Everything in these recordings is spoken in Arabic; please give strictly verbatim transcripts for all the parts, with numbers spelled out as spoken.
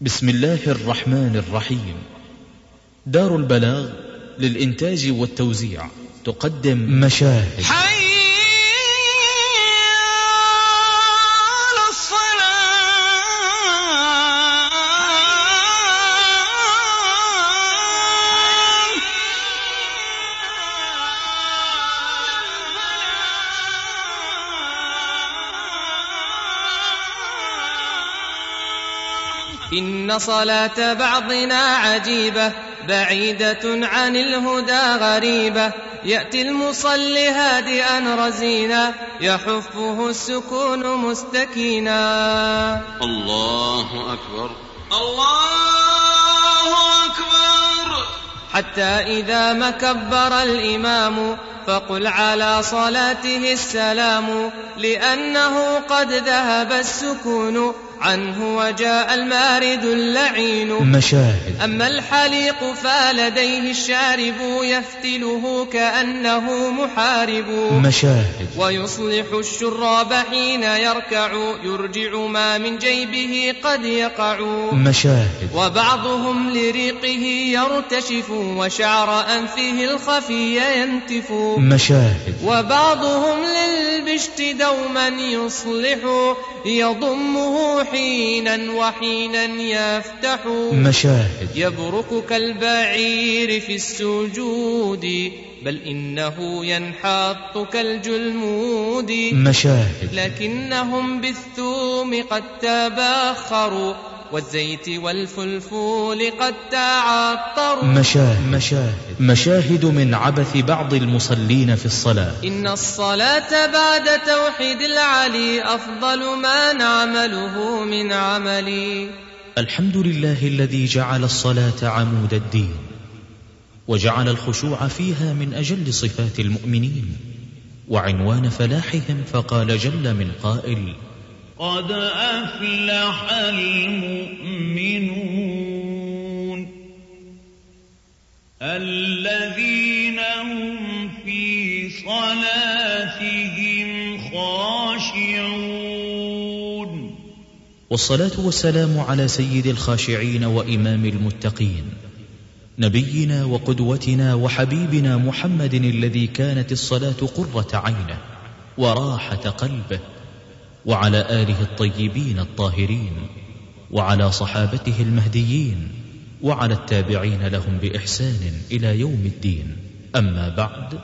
بسم الله الرحمن الرحيم. دار البلاغ للإنتاج والتوزيع تقدم مشاهد حي على الصلاة. إن صلاة بعضنا عجيبة بعيدة عن الهدى غريبة، يأتي المصلي هادئا رزينا يحفه السكون مستكينا. الله أكبر الله أكبر، حتى إذا ما كبر الإمام فقل على صلاته السلام، لأنه قد ذهب السكون عنه وجاء المارد اللعين. مشاهد. أما الحليق فلديه الشارب يفتله كأنه محارب. مشاهد. ويصلح الشراب حين يركع يرجع ما من جيبه قد يقع. مشاهد. وبعضهم لريقه يرتشف وشعر أنفه الخفي ينتف. مشاهد. وبعضهم للبشت دوما يصلح يضمه حينا وحينا يفتح. مشاهد. يبرك كالبعير في السجود بل إنه ينحط كالجلمود. مشاهد. لكنهم بالثوم قد تباخروا والزيت والفلفول قد تعطروا. مشاهد. مشاهد. مشاهد من عبث بعض المصلين في الصلاة. إن الصلاة بعد توحيد العلي أفضل ما نعمله من عملي. الحمد لله الذي جعل الصلاة عمود الدين وجعل الخشوع فيها من أجل صفات المؤمنين وعنوان فلاحهم، فقال جل من قائل: قد أفلح المؤمنون الذين هم في صلاتهم خاشعون. والصلاة والسلام على سيد الخاشعين وإمام المتقين، نبينا وقدوتنا وحبيبنا محمد، الذي كانت الصلاة قرة عينه وراحة قلبه، وعلى آله الطيبين الطاهرين، وعلى صحابته المهديين، وعلى التابعين لهم بإحسان إلى يوم الدين. أما بعد،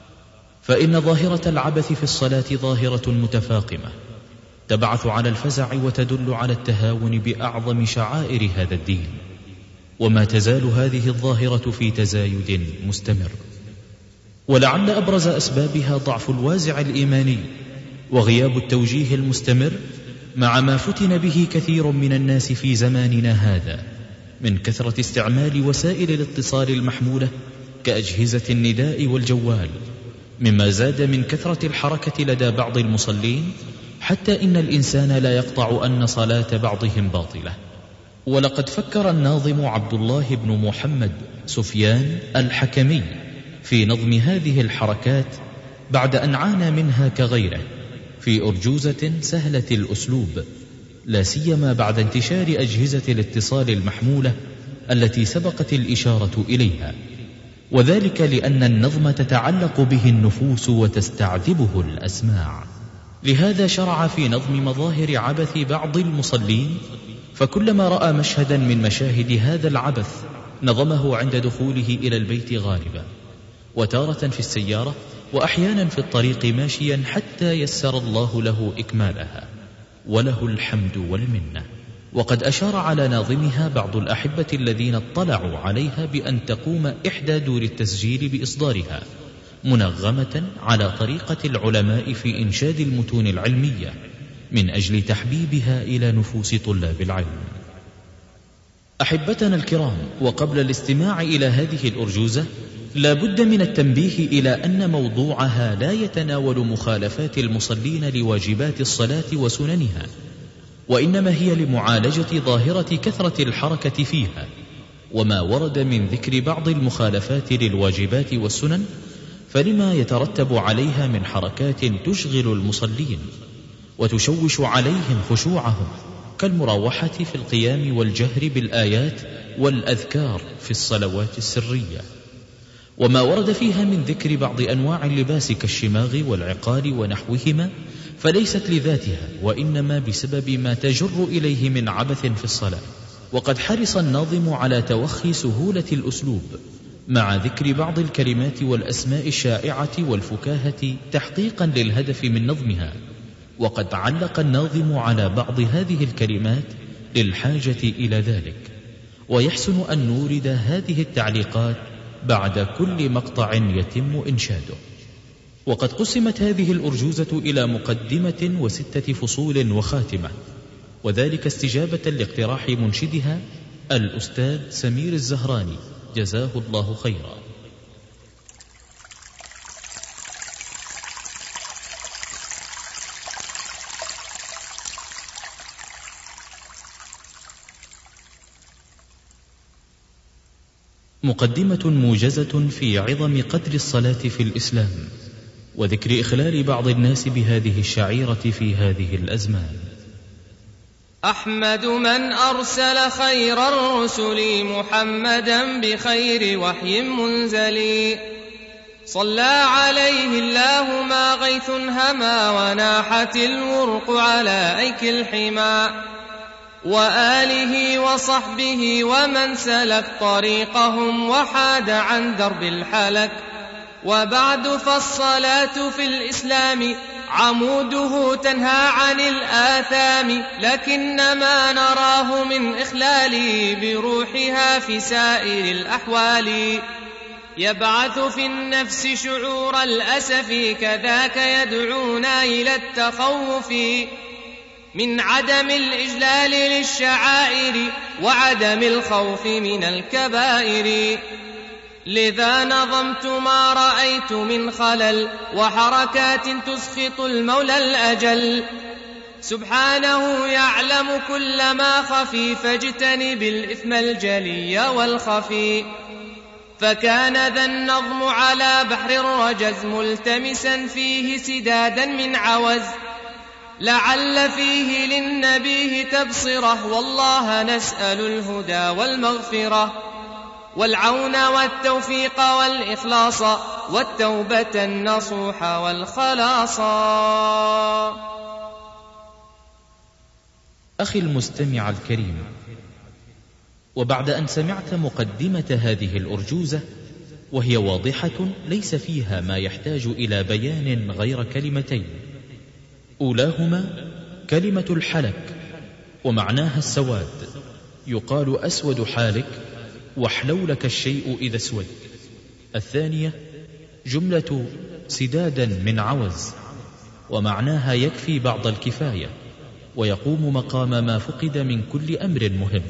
فإن ظاهرة العبث في الصلاة ظاهرة متفاقمة تبعث على الفزع وتدل على التهاون بأعظم شعائر هذا الدين، وما تزال هذه الظاهرة في تزايد مستمر. ولعل أبرز أسبابها ضعف الوازع الإيماني وغياب التوجيه المستمر، مع ما فتن به كثير من الناس في زماننا هذا من كثرة استعمال وسائل الاتصال المحمولة كأجهزة النداء والجوال، مما زاد من كثرة الحركة لدى بعض المصلين، حتى إن الإنسان لا يقطع أن صلاة بعضهم باطلة. ولقد فكر الناظم عبد الله بن محمد سفيان الحكمي في نظم هذه الحركات بعد أن عانى منها كغيره في أرجوزة سهلة الأسلوب، لا سيما بعد انتشار أجهزة الاتصال المحمولة التي سبقت الإشارة إليها، وذلك لأن النظم تتعلق به النفوس وتستعذبه الأسماع. لهذا شرع في نظم مظاهر عبث بعض المصلين، فكلما رأى مشهدا من مشاهد هذا العبث نظمه عند دخوله إلى البيت غالبا، وتارة في السيارة، وأحيانا في الطريق ماشيا، حتى يسر الله له إكمالها، وله الحمد والمنة. وقد أشار على ناظمها بعض الأحبة الذين اطلعوا عليها بأن تقوم إحدى دور التسجيل بإصدارها منغمة على طريقة العلماء في إنشاد المتون العلمية من أجل تحبيبها إلى نفوس طلاب العلم. أحبتنا الكرام، وقبل الاستماع إلى هذه الأرجوزة لا بد من التنبيه إلى أن موضوعها لا يتناول مخالفات المصلين لواجبات الصلاة وسننها، وإنما هي لمعالجة ظاهرة كثرة الحركة فيها، وما ورد من ذكر بعض المخالفات للواجبات والسنن، فلما يترتب عليها من حركات تشغل المصلين وتشوش عليهم خشوعهم كالمراوحة في القيام والجهر بالآيات والأذكار في الصلوات السرية، وما ورد فيها من ذكر بعض أنواع اللباس كالشماغ والعقال ونحوهما فليست لذاتها، وإنما بسبب ما تجر إليه من عبث في الصلاة. وقد حرص الناظم على توخي سهولة الأسلوب مع ذكر بعض الكلمات والأسماء الشائعة والفكاهة تحقيقا للهدف من نظمها، وقد علق الناظم على بعض هذه الكلمات للحاجة إلى ذلك، ويحسن أن نورد هذه التعليقات بعد كل مقطع يتم إنشاده. وقد قسمت هذه الأرجوزة إلى مقدمة وستة فصول وخاتمة، وذلك استجابة لاقتراح منشدها الأستاذ سمير الزهراني جزاه الله خيرا. مقدمة موجزة في عظم قدر الصلاة في الإسلام، وذكر إخلال بعض الناس بهذه الشعيرة في هذه الأزمان. أحمد من أرسل خير الرسل محمدا بخير وحي منزل، صلى عليه الله ما غيث هما وناحت الورق على أيك الحمى، وآله وصحبه ومن سلك طريقهم وحاد عن درب الحلك. وبعد فالصلاة في الإسلام عموده تنهى عن الآثام، لكنما نراه من إخلال بروحها في سائر الأحوال، يبعث في النفس شعور الأسف كذاك يدعونا إلى التخوف من عدم الإجلال للشعائر وعدم الخوف من الكبائر. لذا نظمت ما رأيت من خلل وحركات تسخط المولى الأجل، سبحانه يعلم كل ما خفي فاجتنب الإثم الجلي والخفي. فكان ذا النظم على بحر الرجز ملتمسا فيه سدادا من عوز، لعل فيه للنبيه تبصره، والله نسأل الهدى والمغفرة والعون والتوفيق والإخلاص والتوبة النصوح والخلاص. أخي المستمع الكريم، وبعد أن سمعت مقدمة هذه الأرجوزة وهي واضحة ليس فيها ما يحتاج إلى بيان غير كلمتين، أولاهما كلمة الحلك ومعناها السواد، يقال أسود حالك وحلولك الشيء إذا اسود. الثانية جملة سدادا من عوز، ومعناها يكفي بعض الكفاية ويقوم مقام ما فقد من كل أمر مهم.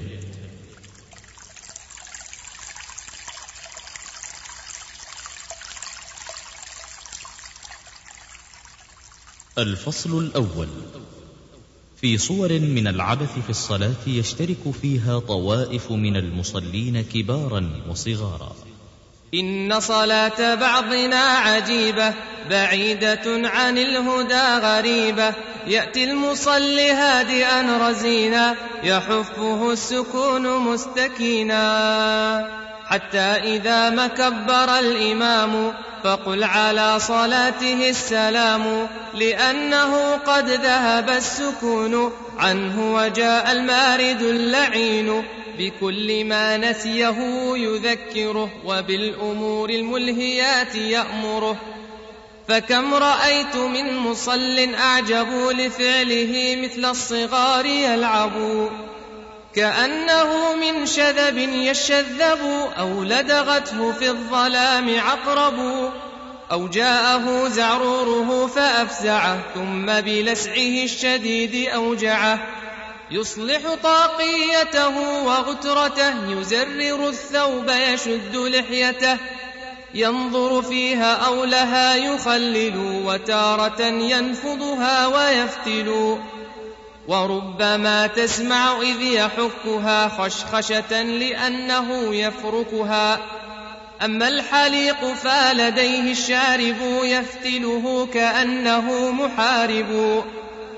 الفصل الأول في صور من العبث في الصلاة يشترك فيها طوائف من المصلين كبارا وصغارا. إن صلاة بعضنا عجيبة بعيدة عن الهدى غريبة، يأتي المصلي هادئا رزينا يحفه السكون مستكينا، حتى إذا ما كبر الإمام فقل على صلاته السلام، لأنه قد ذهب السكون عنه وجاء المارد اللعين، بكل ما نسيه يذكره وبالأمور الملهيات يأمره. فكم رأيت من مصل أعجبوا لفعله مثل الصغار يلعبوا، كأنه من شذب يشذب أو لدغته في الظلام عقرب، أو جاءه زعروره فأفزعه ثم بلسعه الشديد أوجعه، يصلح طاقيته وغترته يزرر الثوب يشد لحيته، ينظر فيها أو لها يخلل وتارة ينفضها ويفتل، وربما تسمع إذ يحكها خشخشة لأنه يفركها. أما الحليق فلديه الشارب يفتله كأنه محارب،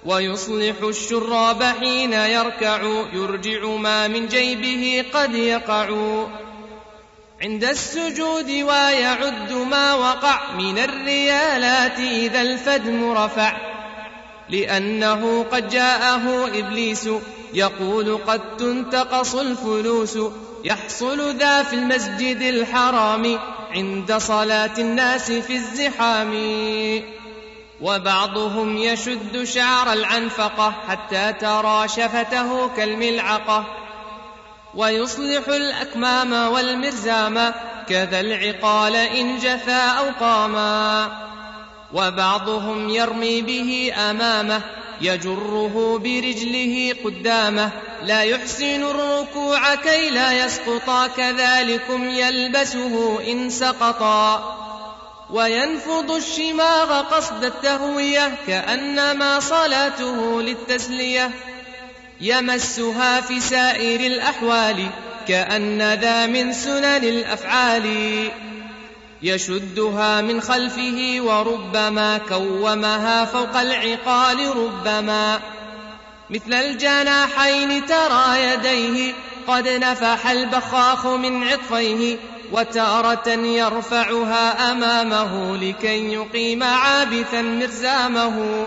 ويصلح الشراب حين يركع يرجع ما من جيبه قد يقع عند السجود ويعد ما وقع من الريالات إذا الفدم رفع لأنه قد جاءه إبليس يقول قد تنتقص الفلوس يحصل ذا في المسجد الحرام عند صلاة الناس في الزحام وبعضهم يشد شعر العنفقة حتى ترى شفته كالملعقة ويصلح الأكمام والمرزام كذا العقال إن جثى أو قاما وبعضهم يرمي به أمامه يجره برجله قدامه لا يحسن الركوع كي لا يسقطا كذلكم يلبسه إن سقطا وينفض الشماغ قصد التهوية كأنما صلاته للتسلية يمسها في سائر الأحوال كأن ذا من سنن الأفعال يشدها من خلفه وربما كومها فوق العقال ربما مثل الجناحين ترى يديه قد نفح البخاخ من عطفيه وتارة يرفعها أمامه لكي يقيم عابثا مرزامه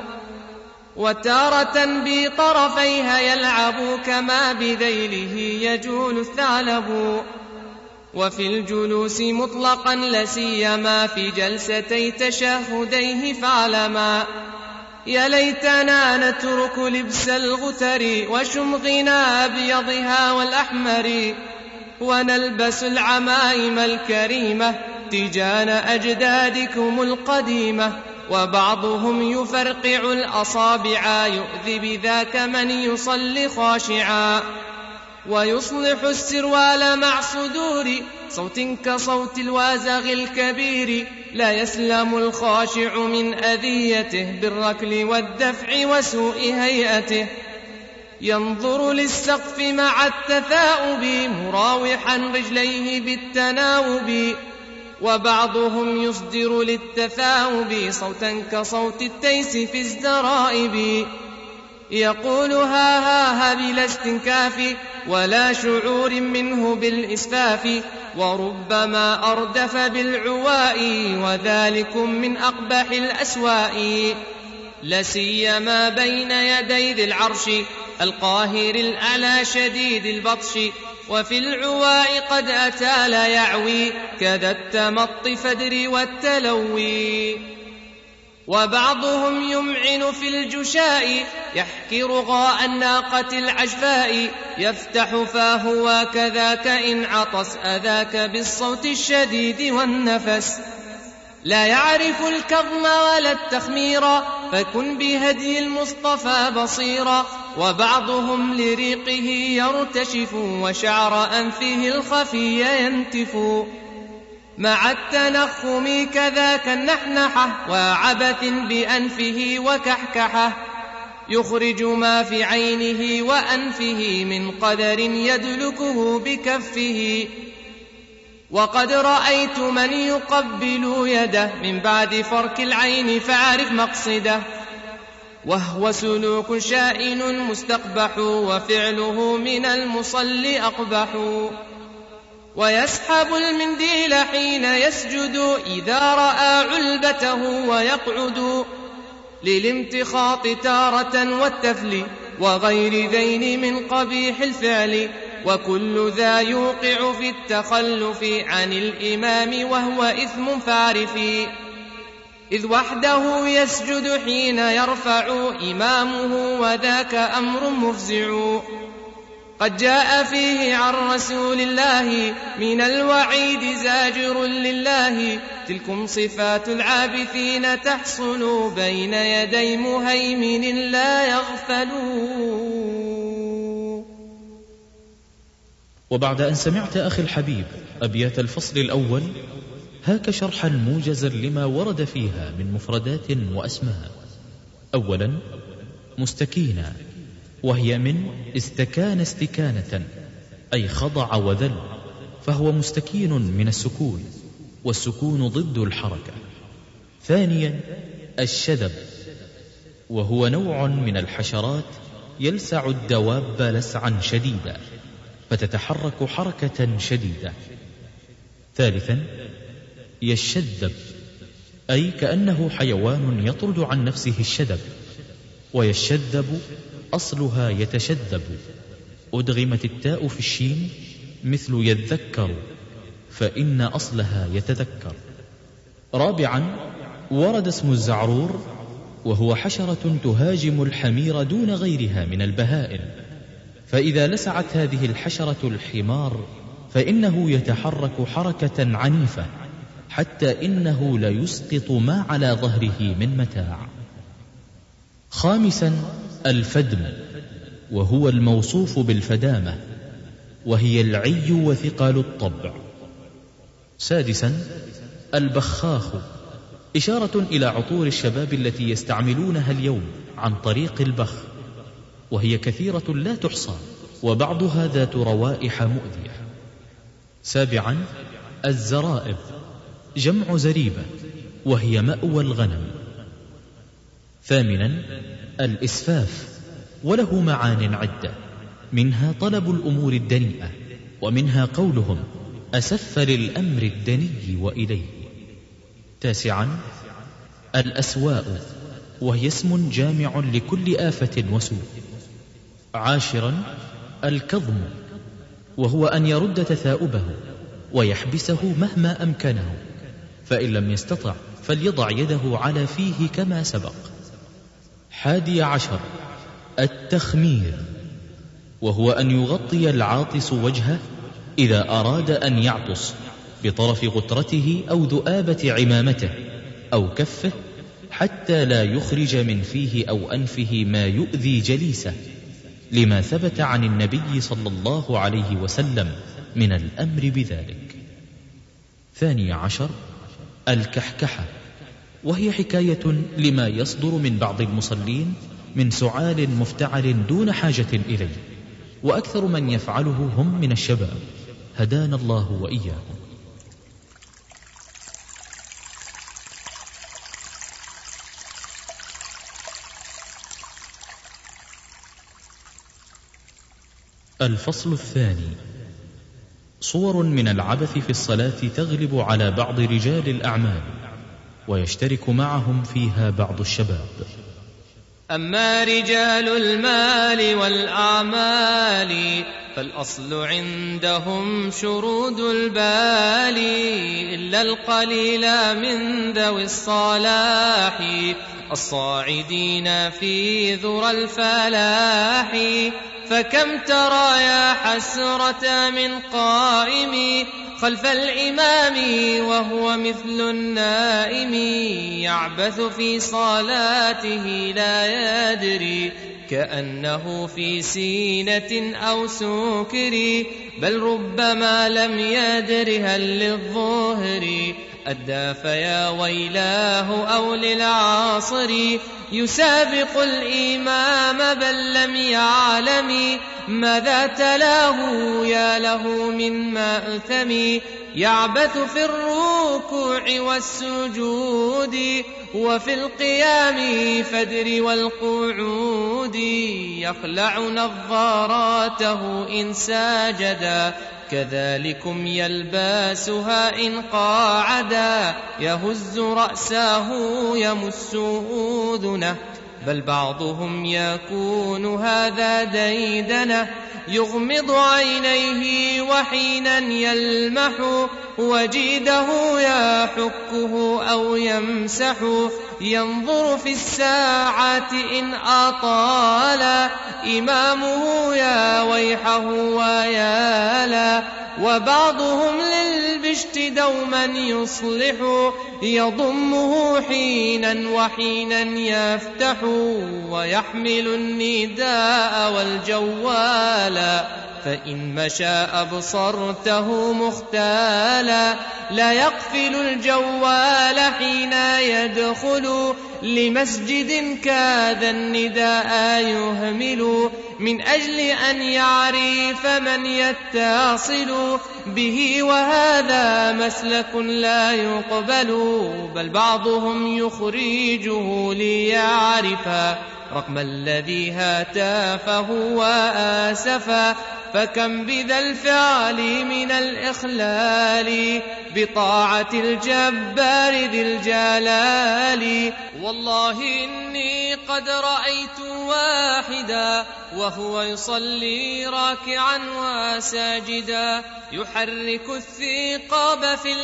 وتارة بطرفيها يلعب كما بذيله يجول الثعلب وفي الجلوس مطلقا لسيما في جلستي تشهديه فعلما يا ليتنا نترك لبس الغتر وشمغنا أبيضها والأحمر ونلبس العمائم الكريمة تجان أجدادكم القديمة وبعضهم يفرقع الأصابع يؤذي بذاك من يصلي خاشعا ويصلح السروال مع صدور صوت كصوت الوازغ الكبير لا يسلم الخاشع من أذيته بالركل والدفع وسوء هيئته ينظر للسقف مع التثاؤب مراوحا رجليه بالتناوب وبعضهم يصدر للتثاؤب صوتا كصوت التيس في الزرائب يقول ها ها ها بلا استنكاف ولا شعور منه بالإسفاف وربما أردف بالعواء وذلكم من أقبح الأسواء لسيما بين يدي ذي العرش القاهر الأعلى شديد البطش وفي العواء قد أتى لا يعوي كذا التمط فدر والتلوي وبعضهم يمعن في الجشاء يحكي رغاء الناقة العجفاء يفتح فاه وكذاك إن عطس أذاك بالصوت الشديد والنفس لا يعرف الكظم ولا التخمير فكن بهدي المصطفى بصيرا وبعضهم لريقه يرتشف وشعر أنفه الخفي ينتف مع التنخم كذاك النحنحة وعبث بأنفه وكحكحة يخرج ما في عينه وأنفه من قدر يدلكه بكفه وقد رأيت من يقبل يده من بعد فرك العين فاعرف مقصده وهو سلوك شائن مستقبح وفعله من المصلي أقبح ويسحب المنديل حين يسجد إذا رأى علبته ويقعد للامتخاط تارة والتفل وغير ذين من قبيح الفعل وكل ذا يوقع في التخلف عن الإمام وهو إثم فارف إذ وحده يسجد حين يرفع إمامه وذاك أمر مفزع قد جاء فيه عن رسول الله من الوعيد زاجر لله تلكم صفات العابثين تحصل بين يدي مهيمن لا يغفلون. وبعد أن سمعت أخي الحبيب أبيات الفصل الأول هاك شرحا موجزا لما ورد فيها من مفردات وأسماء. أولا مستكينة، وهي من استكان استكانة أي خضع وذل، فهو مستكين من السكون، والسكون ضد الحركة. ثانيا الشذب، وهو نوع من الحشرات يلسع الدواب لسعا شديدا فتتحرك حركة شديدة. ثالثا يشذب، أي كأنه حيوان يطرد عن نفسه الشذب، ويشذب أصلها يتشذب، أدغمت التاء في الشين مثل يذكر، فإن أصلها يتذكر. رابعا ورد اسم الزعرور، وهو حشرة تهاجم الحمير دون غيرها من البهائم، فإذا لسعت هذه الحشرة الحمار فإنه يتحرك حركة عنيفة حتى إنه لا يسقط ما على ظهره من متاع. خامسا الفدم، وهو الموصوف بالفدامة، وهي العي وثقال الطبع. سادسا البخاخ، إشارة إلى عطور الشباب التي يستعملونها اليوم عن طريق البخ، وهي كثيرة لا تحصى، وبعضها ذات روائح مؤذية. سابعا الزرائب، جمع زريبة، وهي مأوى الغنم. ثامنا الإسفاف، وله معان عدة، منها طلب الأمور الدنيئة، ومنها قولهم أسف للأمر الدني وإليه. تاسعا الأسواء، وهي اسم جامع لكل آفة وسوء. عاشرا الكظم، وهو أن يرد تثاؤبه ويحبسه مهما أمكنه، فإن لم يستطع فليضع يده على فيه كما سبق. حادي عشر التخمير، وهو أن يغطي العاطس وجهه إذا أراد أن يعطس بطرف غترته أو ذؤابة عمامته أو كفه، حتى لا يخرج من فيه أو أنفه ما يؤذي جليسه، لما ثبت عن النبي صلى الله عليه وسلم من الأمر بذلك. ثاني عشر الكحكحة، وهي حكاية لما يصدر من بعض المصلين من سعال مفتعل دون حاجة إليه، وأكثر من يفعله هم من الشباب، هدانا الله وإياهم. الفصل الثاني، صور من العبث في الصلاة تغلب على بعض رجال الأعمال، ويشترك معهم فيها بعض الشباب. أما رجال المال والأعمال فالأصل عندهم شرود البال، إلا القليل من ذوي الصلاح الصاعدين في ذرى الفلاح. فكم ترى يا حسرة من قائم خلف الإمام وهو مثل النائم، يعبث في صلاته لا يدري كأنه في سينة أو سكر، بل ربما لم يدر هل للظهر أدى فيا ويلاه أو للعصر، يسابق الإمام بل لم يعلم ماذا تلاه يا له من مأثم، يعبث في الركوع والسجود وفي القيام فدر والقعود، يخلع نظاراته إن ساجدا كذلكم يلباسها إن قاعدا، يهز رأسه يمس أذنه، بل بعضهم يكون هذا ديدنه، يغمض عينيه وحينا يلمح وجيده يحكه أو يمسح، ينظر في الساعة إن أطال إمامه يا ويحه ويالا، وبعضهم للبشت دوما يصلح يضمه حينا وحينا يفتح، ويحمل النداء والجوالا، فإن مشى أبصرته مختالا، لا يقفل الجوال حين يدخل لمسجد كاد النداء يهمل، من أجل أن يعرف من يتصل به، وهذا مسلك لا يقبل، بل بعضهم يخرجه ليعرف رقم الذي هاتفه وآسفا. فكم بذا الفعل من الإخلال بطاعة الجبار ذي الجلال. والله إني قد رأيت واحدا وهو يصلي راكعا وساجدا، يحرك الثقاب في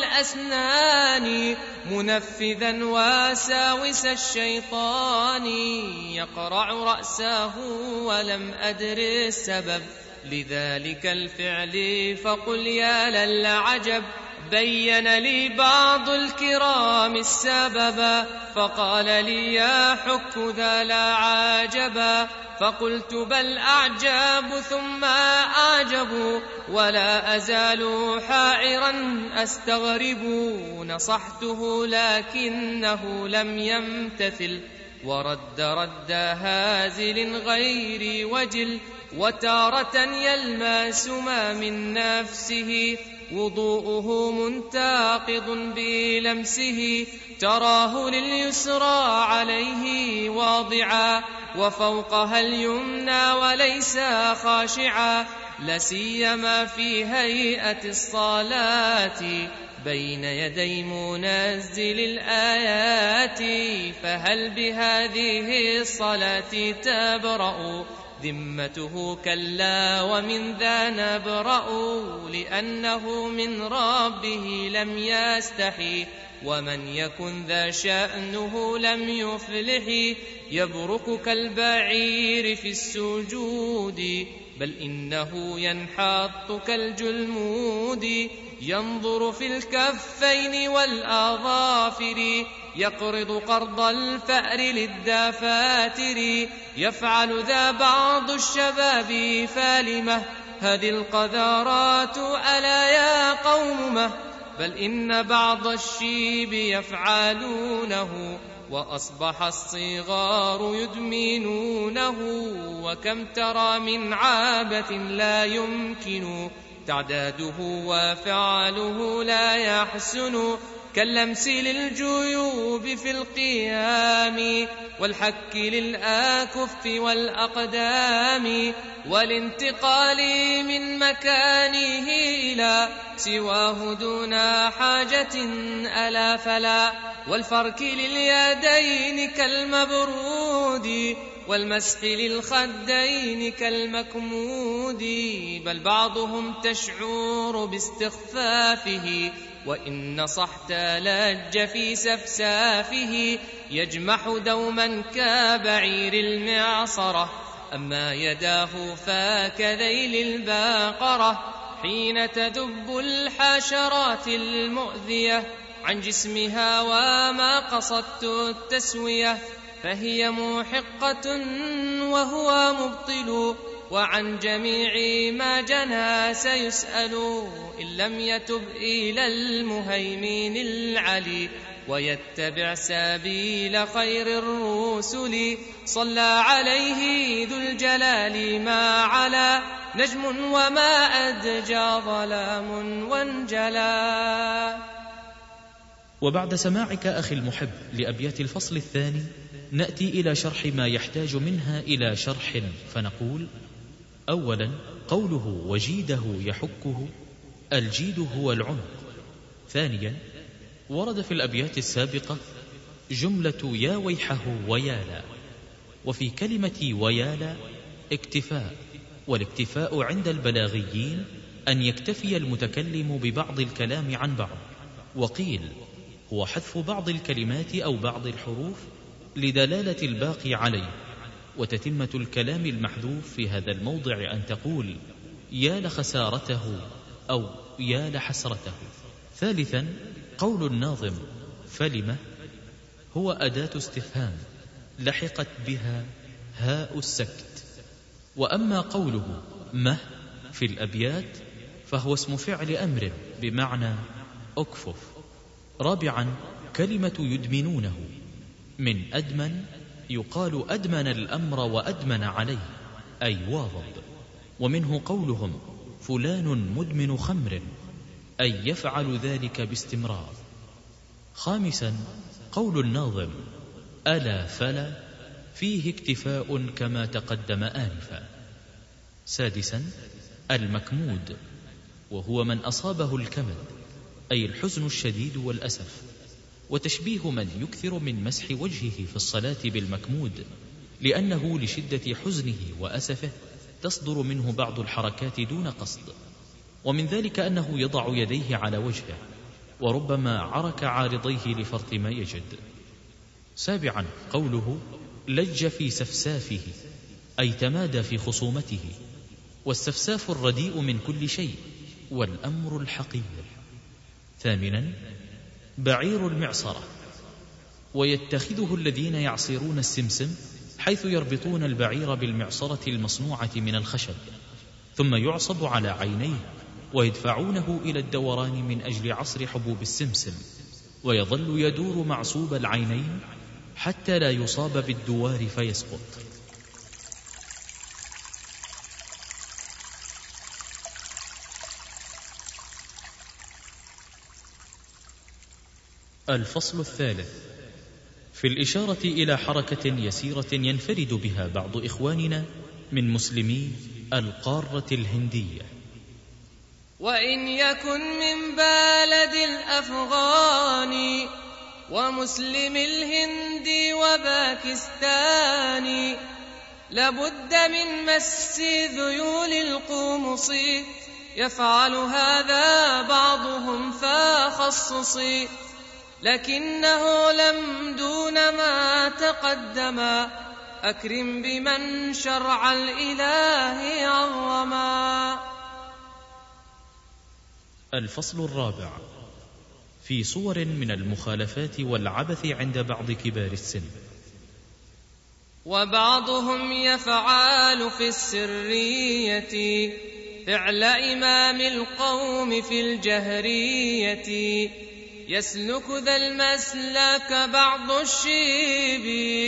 الأسنان منفذا وساوس الشيطان، يقرع رأسه ولم أدر السبب لذلك الفعل، فقل يا للعجب. بين لي بعض الكرام السبب، فقال لي يا حك ذا لا عجبا. فقلت بل أعجب ثم أعجب، ولا أزال حائرا أستغرب. نصحته لكنه لم يمتثل، ورد رد هازل غير وجل. وتارة يلمس ما من نفسه، وضوءه منتقض بلمسه. تراه لليسرى عليه واضعا، وفوقها اليمنى وليس خاشعا، لسيما في هيئة الصلاة بين يدي منزل الآيات. فهل بهذه الصلاة تبرأ ذمته؟ كلا ومن ذا نبرأ، لأنه من ربه لم يستحي، ومن يكن ذا شأنه لم يفلح. يبرك كالبعير في السجود، بل إنه ينحط كالجلمود. ينظر في الكفين والأظافر، يقرض قرض الفأر للدفاتر. يفعل ذا بعض الشباب فالمة، هذه القذارات ألا يا قومه. بل إن بعض الشيب يفعلونه، وأصبح الصغار يدمنونه. وكم ترى من عابة لا يمكن تعداده، وفعله لا يحسن، كاللمس للجيوب في القيام، والحك للآكف والأقدام، والانتقال من مكانه إلى سواه دون حاجة ألا فلا. والفرك لليدين كالمبرود، والمسح للخدين كالمكمود. بل بعضهم تشعر باستخفافه، وإن صحت لج في سفسافه. يجمح دوما كبعير المعصرة، أما يداه فكذيل الباقرة. حين تدب الحشرات المؤذية عن جسمها وما قصدت التسوية، فهي محقة وهو مبطل، وعن جميع ما جنى سيسأل، إن لم يتب إلى المهيمن العلي، ويتبع سبيل خير الرسل. صلى عليه ذو الجلال ما علا، نجم وما أدجى ظلام وانجلى. وبعد سماعك أخي المحب لأبيات الفصل الثاني، نأتي إلى شرح ما يحتاج منها إلى شرح، فنقول: أولا، قوله وجيده يحكه، الجيد هو العنق. ثانيا، ورد في الأبيات السابقة جملة يا ويحه ويالا، وفي كلمة ويالا اكتفاء، والاكتفاء عند البلاغيين أن يكتفي المتكلم ببعض الكلام عن بعض، وقيل هو حذف بعض الكلمات أو بعض الحروف لدلالة الباقي عليه. وتتمة الكلام المحذوف في هذا الموضع أن تقول يا لخسارته أو يا لحسرته. ثالثا، قول الناظم فلم هو أداة استفهام لحقت بها هاء السكت. وأما قوله مه في الأبيات فهو اسم فعل أمر بمعنى أكفف. رابعا، كلمة يدمنونه من أدمن، يقال أدمن الأمر وأدمن عليه، أي واظب. ومنه قولهم فلان مدمن خمر، أي يفعل ذلك باستمرار. خامسا قول الناظم ألا فلا فيه اكتفاء كما تقدم آنفا. سادسا المكمود، وهو من أصابه الكمد أي الحزن الشديد والأسف، وتشبيه من يكثر من مسح وجهه في الصلاة بالمكمود، لأنه لشدة حزنه وأسفه تصدر منه بعض الحركات دون قصد. ومن ذلك أنه يضع يديه على وجهه، وربما عرك عارضيه لفرط ما يجد. سابعا قوله لج في سفسافه، أي تمادى في خصومته، والسفساف الرديء من كل شيء والأمر الحقير. ثامنا بعير المعصرة، ويتخذه الذين يعصرون السمسم، حيث يربطون البعير بالمعصرة المصنوعة من الخشب، ثم يعصب على عينيه ويدفعونه إلى الدوران من أجل عصر حبوب السمسم، ويظل يدور معصوب العينين حتى لا يصاب بالدوار فيسقط. الفصل الثالث في الإشارة إلى حركة يسيرة ينفرد بها بعض إخواننا من مسلمي القارة الهندية. وإن يكن من بلد الأفغان ومسلم الهند وباكستان، لابد من مس ذيول القمص، يفعل هذا بعضهم فخصص، لكنه لم دون ما تقدم، أكرم بمن شرع الإله عظما. الفصل الرابع في صور من المخالفات والعبث عند بعض كبار السن. وبعضهم يفعل في السرية فعل إمام القوم في الجهرية، يسلك ذا المسلك بعض الشيب،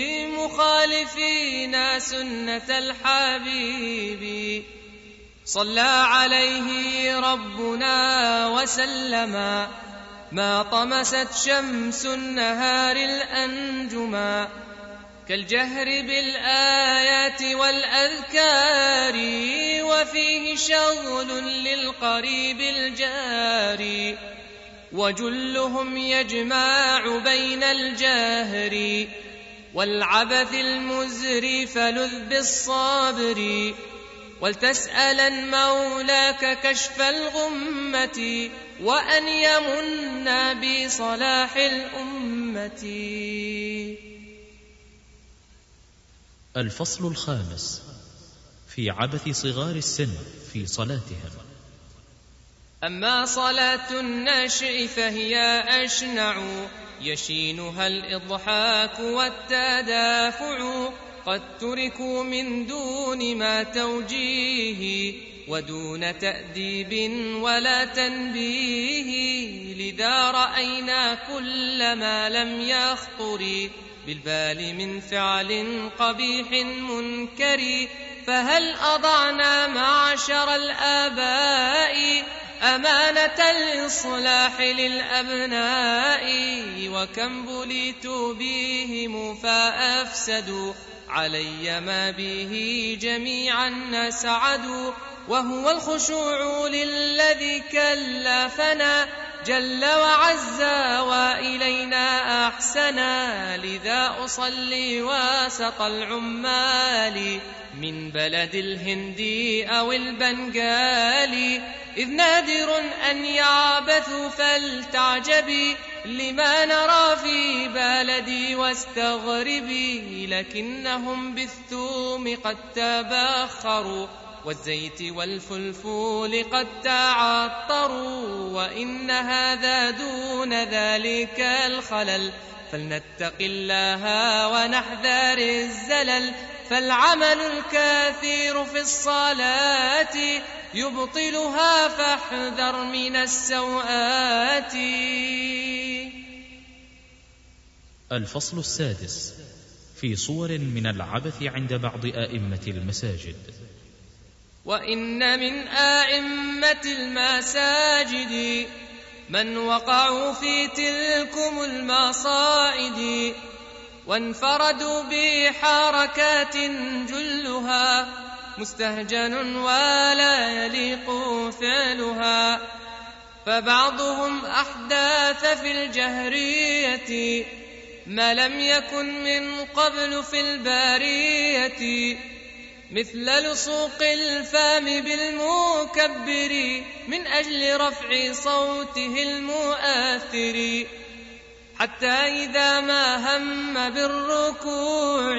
مخالفين سنة الحبيب. صلى عليه ربنا وسلما، ما طمست شمس النهار الأنجما، كالجهر بالآيات والأذكار، وفيه شغل للقريب الجاري. وجلهم يجمع بين الجهر والعبث المزري، فلذ بالصبر، ولتسألن مولاك كشف الغمة، وأن يمن بصلاح الأمة. الفصل الخامس في عبث صغار السن في صلاتهم. أما صلاة النشء فهي أشنع، يشينها الإضحاك والتدافع، قد تركوا من دون ما توجيه، ودون تأديب ولا تنبيه، لذا رأينا كل ما لم يخطر بالبال من فعل قبيح منكر. فهل أضعنا معشر الآباء أمانة الإصلاح للأبناء، وكم بليت بهم فأفسدوا علي ما به جميعا سعدوا. وهو الخشوع للذي كلفنا جل وعز وإلينا أحسنا، لذا أصلي وسط العمال من بلد الهند أو البنغال، إذ نادر أن يعبثوا فلتعجبي لما نرى في بلدي واستغربي، لكنهم بالثوم قد تبخروا والزيت والفلفول قد تعطروا، وإن هذا دون ذلك الخلل، فلنتق الله ونحذر الزلل. فالعمل الكثير في الصلاة يبطلها، فاحذر من السوءات. الفصل السادس في صور من العبث عند بعض آئمة المساجد. وإن من آئمة المساجد من وقعوا في تلكم المصائد وانفردوا بحركات جلها مستهجن ولا يليق فعلها، فبعضهم أحداث في الجهرية ما لم يكن من قبل في البارية، مثل لصوق الفم بالمكبر من أجل رفع صوته المؤثر، حتى إذا ما هم بالركوع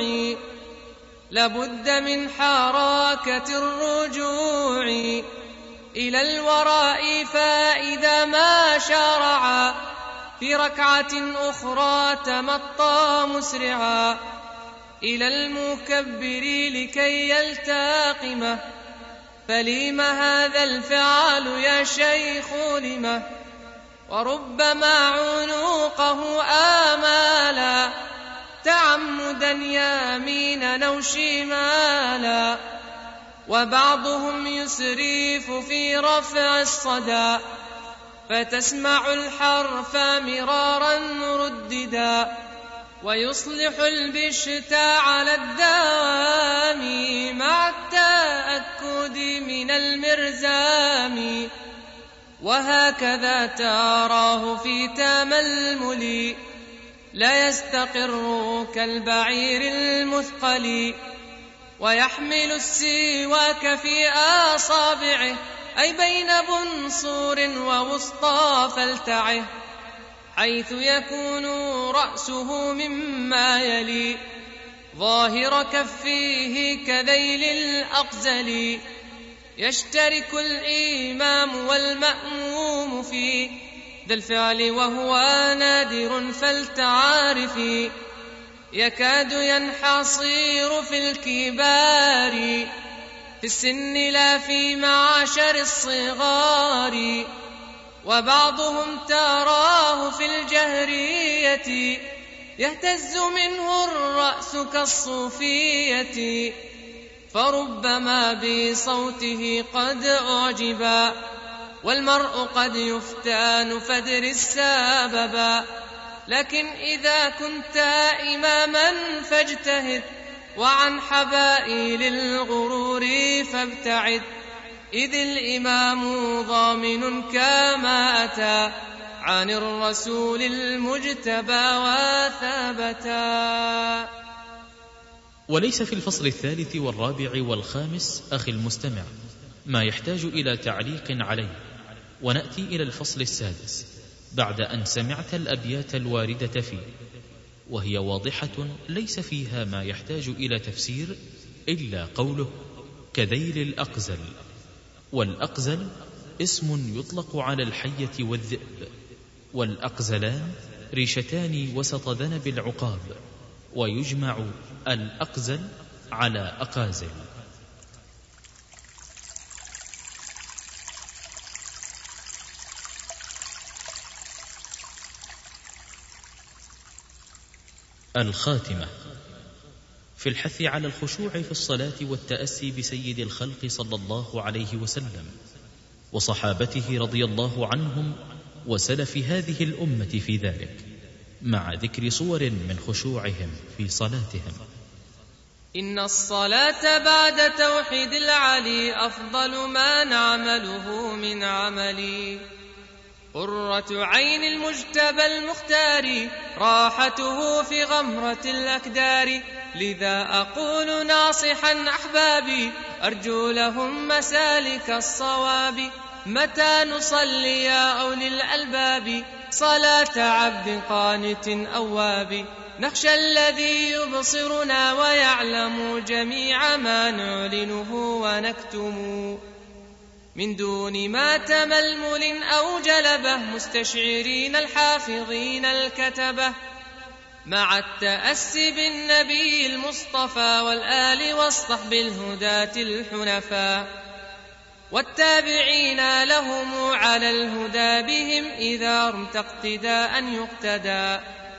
لابد من حركة الرجوع إلى الوراء، فإذا ما شرع في ركعة أخرى تمطى مسرعا إلى المكبر لكي يلتقمه، فلم هذا الفعل يا شيخ لمه، وربما عنقه آمالا تعمدا يمينا أو شمالا، وبعضهم يسرف في رفع الصدى فتسمع الحرف مرارا رددا، ويصلح البشت على الدوام مع التأكد من المرزام، وهكذا تراه في تململ لا يستقر كالبعير المثقل، ويحمل السواك في أصابعه أي بين بنصور ووسطى فلتعه، حيث يكون رأسه مما يلي ظاهر كفيه كذيل الأقزل، يشترك الإمام والمأموم في ذا الفعل وهو نادر فلتعارفي، يكاد ينحصر في الكبار في السن لا في معاشر الصغار، وبعضهم تراه في الجهرية يهتز منه الرأس كالصوفية، فربما بصوته قد أعجبا والمرء قد يفتان فدر السببا، لكن إذا كنت إماما فاجتهد وعن حبائل الغرور فابتعد، إذ الإمام ضامن كما أتى عن الرسول المجتبى وثبتا. وليس في الفصل الثالث والرابع والخامس أخي المستمع ما يحتاج إلى تعليق عليه، ونأتي إلى الفصل السادس بعد أن سمعت الأبيات الواردة فيه، وهي واضحة ليس فيها ما يحتاج إلى تفسير إلا قوله كذيل الأقزل. والأقزل اسم يطلق على الحية والذئب، والأقزلان ريشتان وسط ذنب العقاب، ويجمع الأقزل على أقازل. الخاتمة. في الحث على الخشوع في الصلاة والتأسي بسيد الخلق صلى الله عليه وسلم وصحابته رضي الله عنهم وسلف هذه الأمة في ذلك، مع ذكر صور من خشوعهم في صلاتهم. إن الصلاة بعد توحيد العلي أفضل ما نعمله من عملي، قرة عين المجتبى المختار راحته في غمرة الأكدار، لذا أقول ناصحا أحبابي أرجو لهم مسالك الصواب، متى نصلي يا أولي الألباب صلاة عبد قانت أواب، نخشى الذي يبصرنا ويعلم جميع ما نعلنه ونكتم، من دون ما تململ أو جلبه مستشعرين الحافظين الكتبة، مع التأسي بالنبي المصطفى والآل والصحب الهداة الحنفاء، والتابعين لهم على الهدى بهم إذا رمت اقتداء يقتدى،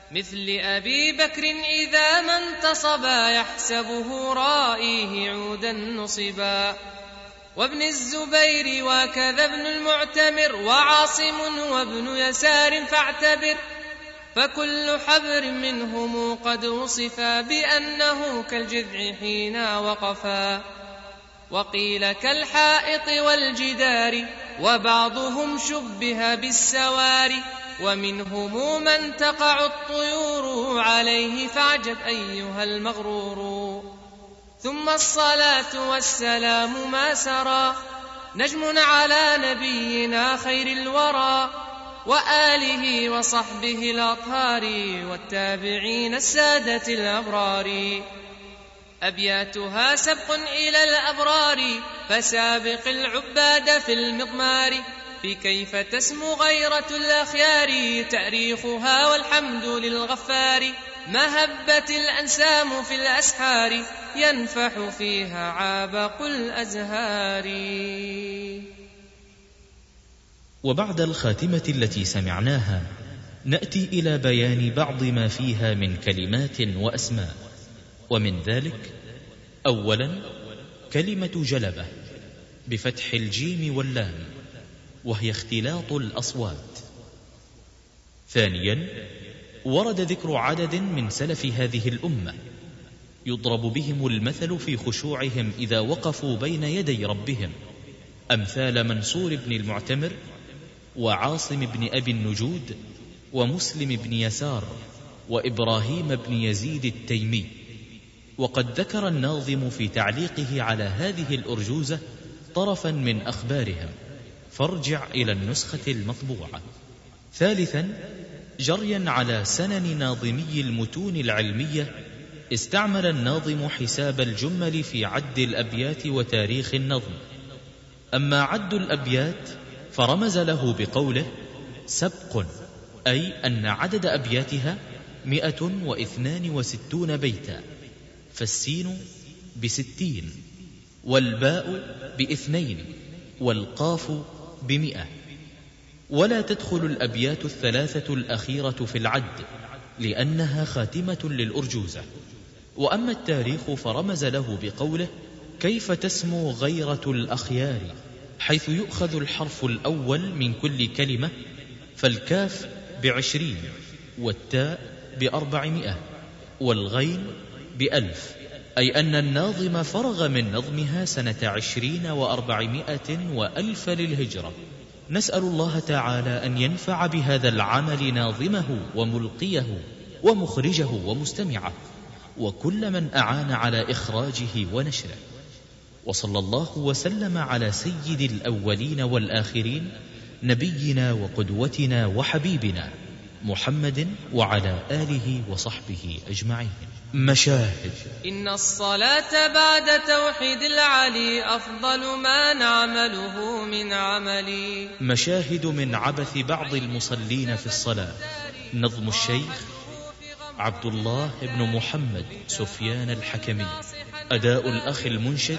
مثل أبي بكر إذا ما انتصبا يحسبه رائيه عودا نصبا، وابن الزبير وكذا ابن المعتمر وعاصم وابن يسار فاعتبر، فكل حبر منهم قد وصفا بأنه كالجذع حين وقفا، وقيل كالحائط والجدار، وبعضهم شبه بالسوار، ومنهم من تقع الطيور عليه فاعجب أيها المغرور. ثم الصلاة والسلام ما سرى نجم على نبينا خير الورى، وآله وصحبه الأطهار، والتابعين السادة الأبرار. أبياتها سبق إلى الأبرار، فسابق العباد في المضمار، في كيف تسمو غيرة الأخيار، تأريخها والحمد للغفار، مهبت الأنسام في الأسحار، ينفح فيها عابق الأزهار. وبعد الخاتمة التي سمعناها نأتي إلى بيان بعض ما فيها من كلمات وأسماء، ومن ذلك: أولا كلمة جلبة بفتح الجيم واللام، وهي اختلاط الأصوات. ثانيا ورد ذكر عدد من سلف هذه الأمة يضرب بهم المثل في خشوعهم إذا وقفوا بين يدي ربهم، أمثال منصور بن المعتمر، وعاصم بن أبي النجود، ومسلم بن يسار، وإبراهيم بن يزيد التيمي. وقد ذكر الناظم في تعليقه على هذه الأرجوزة طرفا من أخبارهم، فارجع إلى النسخة المطبوعة. ثالثا جريا على سنن ناظمي المتون العلمية، استعمل الناظم حساب الجمل في عد الأبيات وتاريخ النظم. أما عد الأبيات فرمز له بقوله سبق، أي أن عدد أبياتها مئة واثنان وستون بيتا، فالسين بستين، والباء باثنين، والقاف بمئة. ولا تدخل الأبيات الثلاثة الأخيرة في العد لأنها خاتمة للأرجوزة. وأما التاريخ فرمز له بقوله كيف تسمو غيرة الأخيار، حيث يؤخذ الحرف الأول من كل كلمة، فالكاف بعشرين، والتاء بأربعمائة، والغين بألف، أي أن الناظم فرغ من نظمها سنة عشرين وأربعمائة وألف للهجرة. نسأل الله تعالى أن ينفع بهذا العمل ناظمه وملقيه ومخرجه ومستمعه، وكل من أعان على إخراجه ونشره. وصلى الله وسلم على سيد الأولين والآخرين، نبينا وقدوتنا وحبيبنا محمد، وعلى آله وصحبه أجمعين. مشاهد. إن الصلاة بعد توحيد العلي أفضل ما نعمله من عملي. مشاهد من عبث بعض المصلين في الصلاة. نظم الشيخ عبد الله بن محمد سفيان الحكمي. أداء الأخ المنشد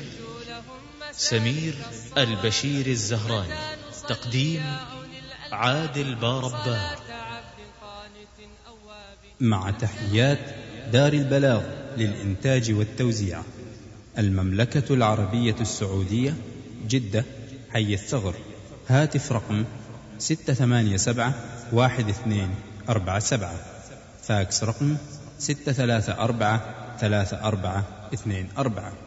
سمير البشير الزهراني. تقديم عادل باربار. مع تحيات دار البلاغ للإنتاج والتوزيع، المملكة العربية السعودية، جدة، حي الثغر. هاتف رقم ستة ثمانية سبعة واحد اثنين أربعة سبعة. فاكس رقم ستة ثلاثة أربعة ثلاثة أربعة اثنين أربعة.